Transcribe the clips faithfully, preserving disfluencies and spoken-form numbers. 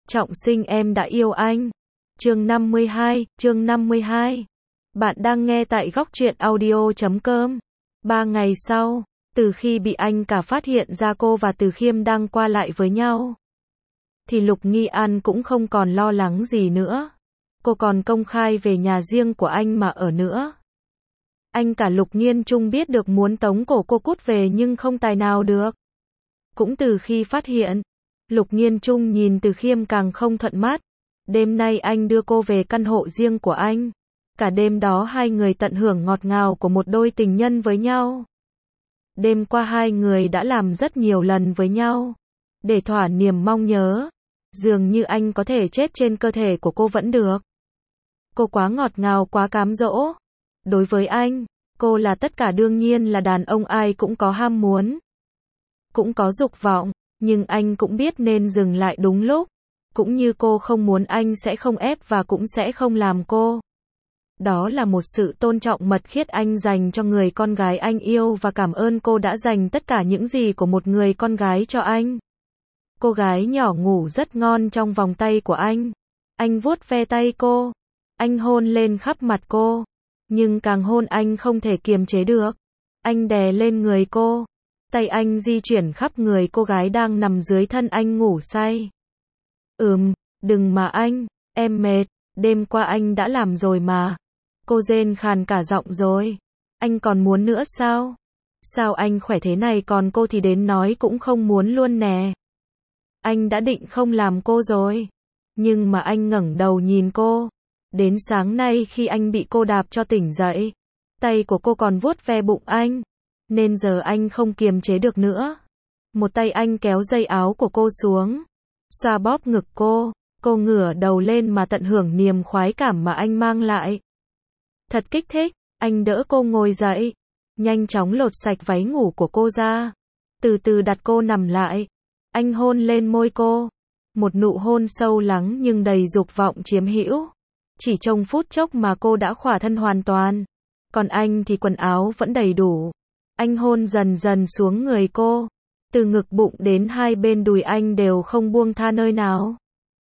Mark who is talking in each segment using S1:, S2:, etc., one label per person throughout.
S1: Trọng sinh em đã yêu anh. Chương năm mươi hai, chương năm mươi hai. Bạn đang nghe tại góc truyện audio chấm com. Ba ngày sau, từ khi bị anh cả phát hiện ra cô và Từ Khiêm đang qua lại với nhau, thì Lục Nghi An cũng không còn lo lắng gì nữa. Cô còn công khai về nhà riêng của anh mà ở nữa. Anh cả Lục Nghiên Trung biết được muốn tống cổ cô cút về nhưng không tài nào được. Cũng từ khi phát hiện, Lục Nghiên Trung nhìn Từ Khiêm càng không thuận mắt. Đêm nay anh đưa cô về căn hộ riêng của anh. Cả đêm đó hai người tận hưởng ngọt ngào của một đôi tình nhân với nhau. Đêm qua hai người đã làm rất nhiều lần với nhau, để thỏa niềm mong nhớ. Dường như anh có thể chết trên cơ thể của cô vẫn được. Cô quá ngọt ngào, quá cám dỗ. Đối với anh, cô là tất cả. Đương nhiên là đàn ông ai cũng có ham muốn, cũng có dục vọng, nhưng anh cũng biết nên dừng lại đúng lúc. Cũng như cô không muốn anh sẽ không ép và cũng sẽ không làm cô. Đó là một sự tôn trọng mật khiết anh dành cho người con gái anh yêu và cảm ơn cô đã dành tất cả những gì của một người con gái cho anh. Cô gái nhỏ ngủ rất ngon trong vòng tay của anh. Anh vuốt ve tay cô. Anh hôn lên khắp mặt cô. Nhưng càng hôn anh không thể kiềm chế được. Anh đè lên người cô. Tay anh di chuyển khắp người cô gái đang nằm dưới thân anh ngủ say. Ừm, đừng mà anh, em mệt, đêm qua anh đã làm rồi mà. Cô rên khàn cả giọng rồi. Anh còn muốn nữa sao? Sao anh khỏe thế này còn cô thì đến nói cũng không muốn luôn nè. Anh đã định không làm cô rồi. Nhưng mà anh ngẩng đầu nhìn cô. Đến sáng nay khi anh bị cô đạp cho tỉnh dậy, tay của cô còn vuốt ve bụng anh. Nên giờ anh không kiềm chế được nữa. Một tay anh kéo dây áo của cô xuống, xoa bóp ngực cô. Cô ngửa đầu lên mà tận hưởng niềm khoái cảm mà anh mang lại. Thật kích thích. Anh đỡ cô ngồi dậy, nhanh chóng lột sạch váy ngủ của cô ra, từ từ đặt cô nằm lại. Anh hôn lên môi cô, một nụ hôn sâu lắng nhưng đầy dục vọng chiếm hữu. Chỉ trong phút chốc mà cô đã khỏa thân hoàn toàn. Còn anh thì quần áo vẫn đầy đủ. Anh hôn dần dần xuống người cô, từ ngực bụng đến hai bên đùi anh đều không buông tha nơi nào.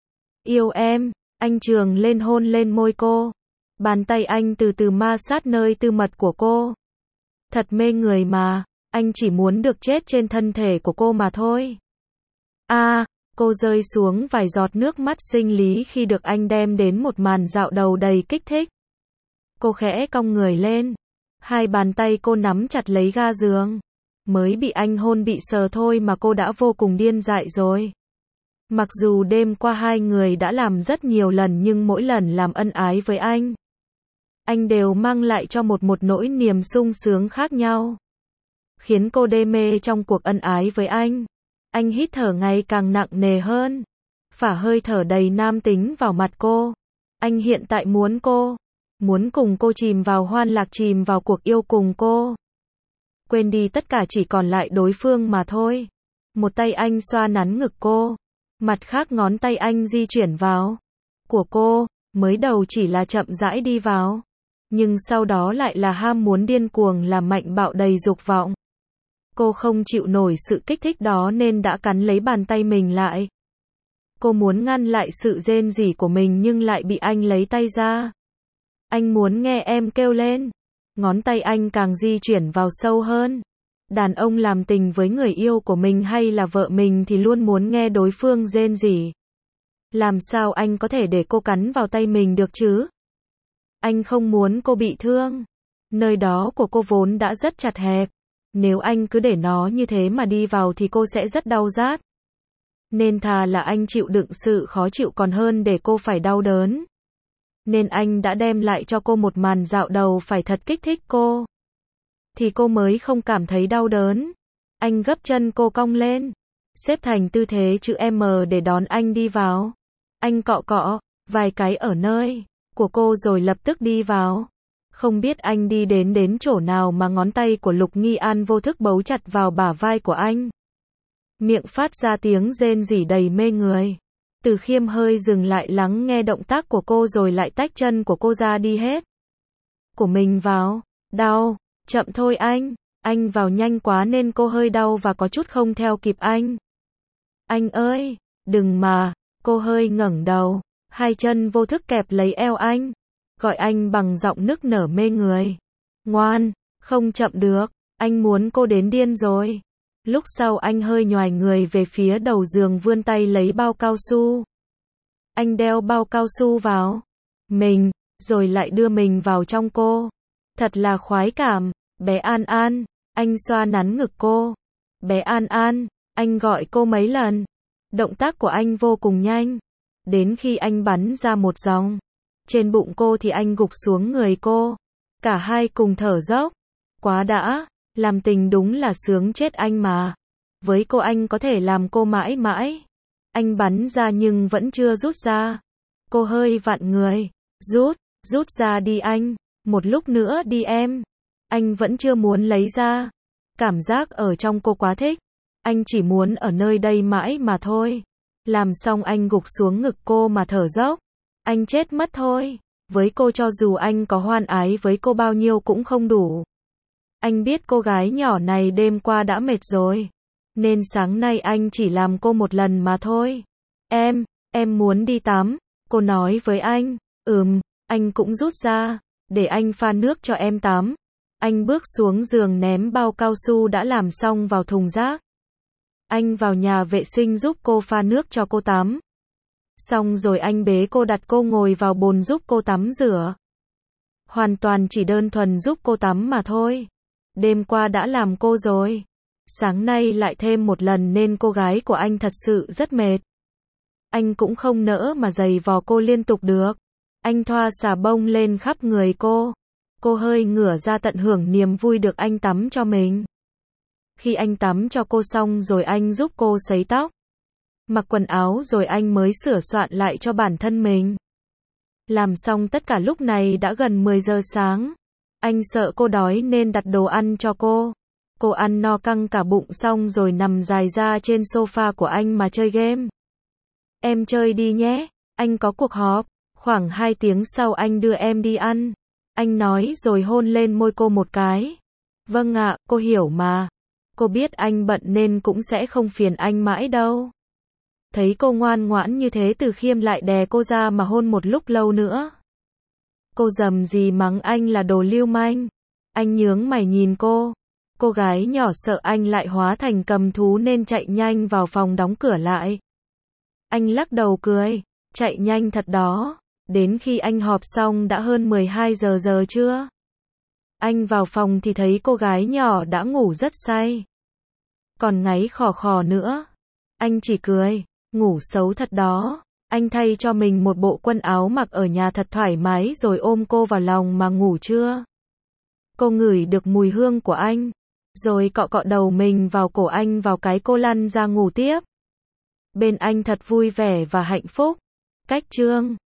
S1: Yêu em, anh trường lên hôn lên môi cô. Bàn tay anh từ từ ma sát nơi tư mật của cô. Thật mê người mà, anh chỉ muốn được chết trên thân thể của cô mà thôi. A, à, cô rơi xuống vài giọt nước mắt sinh lý khi được anh đem đến một màn dạo đầu đầy kích thích. Cô khẽ cong người lên. Hai bàn tay cô nắm chặt lấy ga giường. Mới bị anh hôn bị sờ thôi mà cô đã vô cùng điên dại rồi. Mặc dù đêm qua hai người đã làm rất nhiều lần nhưng mỗi lần làm ân ái với anh, anh đều mang lại cho một một nỗi niềm sung sướng khác nhau. Khiến cô đê mê trong cuộc ân ái với anh. Anh hít thở ngày càng nặng nề hơn. Phả hơi thở đầy nam tính vào mặt cô. Anh hiện tại muốn cô. Muốn cùng cô chìm vào hoan lạc, chìm vào cuộc yêu cùng cô. Quên đi tất cả, chỉ còn lại đối phương mà thôi. Một tay anh xoa nắn ngực cô. Mặt khác ngón tay anh di chuyển vào của cô. Mới đầu chỉ là chậm rãi đi vào, nhưng sau đó lại là ham muốn điên cuồng, làm mạnh bạo đầy dục vọng. Cô không chịu nổi sự kích thích đó nên đã cắn lấy bàn tay mình lại. Cô muốn ngăn lại sự rên rỉ của mình nhưng lại bị anh lấy tay ra. Anh muốn nghe em kêu lên. Ngón tay anh càng di chuyển vào sâu hơn. Đàn ông làm tình với người yêu của mình hay là vợ mình thì luôn muốn nghe đối phương rên rỉ. Làm sao anh có thể để cô cắn vào tay mình được chứ? Anh không muốn cô bị thương. Nơi đó của cô vốn đã rất chặt hẹp. Nếu anh cứ để nó như thế mà đi vào thì cô sẽ rất đau rát. Nên thà là anh chịu đựng sự khó chịu còn hơn để cô phải đau đớn. Nên anh đã đem lại cho cô một màn dạo đầu phải thật kích thích cô. Thì cô mới không cảm thấy đau đớn. Anh gấp chân cô cong lên, xếp thành tư thế chữ M để đón anh đi vào. Anh cọ cọ vài cái ở nơi của cô rồi lập tức đi vào. Không biết anh đi đến đến chỗ nào mà ngón tay của Lục Nghi An vô thức bấu chặt vào bả vai của anh. Miệng phát ra tiếng rên rỉ đầy mê người. Từ Khiêm hơi dừng lại lắng nghe động tác của cô rồi lại tách chân của cô ra đi hết. Của mình vào. Đau. Chậm thôi anh. Anh vào nhanh quá nên cô hơi đau và có chút không theo kịp anh. Anh ơi, đừng mà. Cô hơi ngẩng đầu, hai chân vô thức kẹp lấy eo anh, gọi anh bằng giọng nức nở mê người. Ngoan, không chậm được, anh muốn cô đến điên rồi. Lúc sau anh hơi nhoài người về phía đầu giường vươn tay lấy bao cao su. Anh đeo bao cao su vào mình, rồi lại đưa mình vào trong cô. Thật là khoái cảm, bé An An, anh xoa nắn ngực cô. Bé An An, anh gọi cô mấy lần. Động tác của anh vô cùng nhanh, đến khi anh bắn ra một dòng trên bụng cô thì anh gục xuống người cô. Cả hai cùng thở dốc. Quá đã, làm tình đúng là sướng chết anh mà. Với cô anh có thể làm cô mãi mãi. Anh bắn ra nhưng vẫn chưa rút ra. Cô hơi vặn người. Rút, rút ra đi anh. Một lúc nữa đi em. Anh vẫn chưa muốn lấy ra. Cảm giác ở trong cô quá thích. Anh chỉ muốn ở nơi đây mãi mà thôi. Làm xong anh gục xuống ngực cô mà thở dốc. Anh chết mất thôi. Với cô cho dù anh có hoan ái với cô bao nhiêu cũng không đủ. Anh biết cô gái nhỏ này đêm qua đã mệt rồi. Nên sáng nay anh chỉ làm cô một lần mà thôi. Em, em muốn đi tắm. Cô nói với anh. Ừm, anh cũng rút ra. Để anh pha nước cho em tắm. Anh bước xuống giường ném bao cao su đã làm xong vào thùng rác. Anh vào nhà vệ sinh giúp cô pha nước cho cô tắm. Xong rồi anh bế cô đặt cô ngồi vào bồn giúp cô tắm rửa. Hoàn toàn chỉ đơn thuần giúp cô tắm mà thôi. Đêm qua đã làm cô rồi. Sáng nay lại thêm một lần nên cô gái của anh thật sự rất mệt. Anh cũng không nỡ mà giày vò cô liên tục được. Anh thoa xà bông lên khắp người cô. Cô hơi ngửa ra tận hưởng niềm vui được anh tắm cho mình. Khi anh tắm cho cô xong rồi anh giúp cô sấy tóc. Mặc quần áo rồi anh mới sửa soạn lại cho bản thân mình. Làm xong tất cả lúc này đã gần mười giờ sáng. Anh sợ cô đói nên đặt đồ ăn cho cô. Cô ăn no căng cả bụng xong rồi nằm dài ra trên sofa của anh mà chơi game. Em chơi đi nhé, anh có cuộc họp. Khoảng hai tiếng sau anh đưa em đi ăn. Anh nói rồi hôn lên môi cô một cái. Vâng ạ, cô hiểu mà. Cô biết anh bận nên cũng sẽ không phiền anh mãi đâu. Thấy cô ngoan ngoãn như thế Từ Khiêm lại đè cô ra mà hôn một lúc lâu nữa. Cô rầm rì mắng anh là đồ lưu manh. Anh nhướng mày nhìn cô. Cô gái nhỏ sợ anh lại hóa thành cầm thú nên chạy nhanh vào phòng đóng cửa lại. Anh lắc đầu cười. Chạy nhanh thật đó. Đến khi anh họp xong đã hơn mười hai giờ giờ trưa. Anh vào phòng thì thấy cô gái nhỏ đã ngủ rất say. Còn ngáy khò khò nữa. Anh chỉ cười. Ngủ xấu thật đó. Anh thay cho mình một bộ quần áo mặc ở nhà thật thoải mái rồi ôm cô vào lòng mà ngủ chưa. Cô ngửi được mùi hương của anh. Rồi cọ cọ đầu mình vào cổ anh vào cái cô lăn ra ngủ tiếp. Bên anh thật vui vẻ và hạnh phúc. Cách chương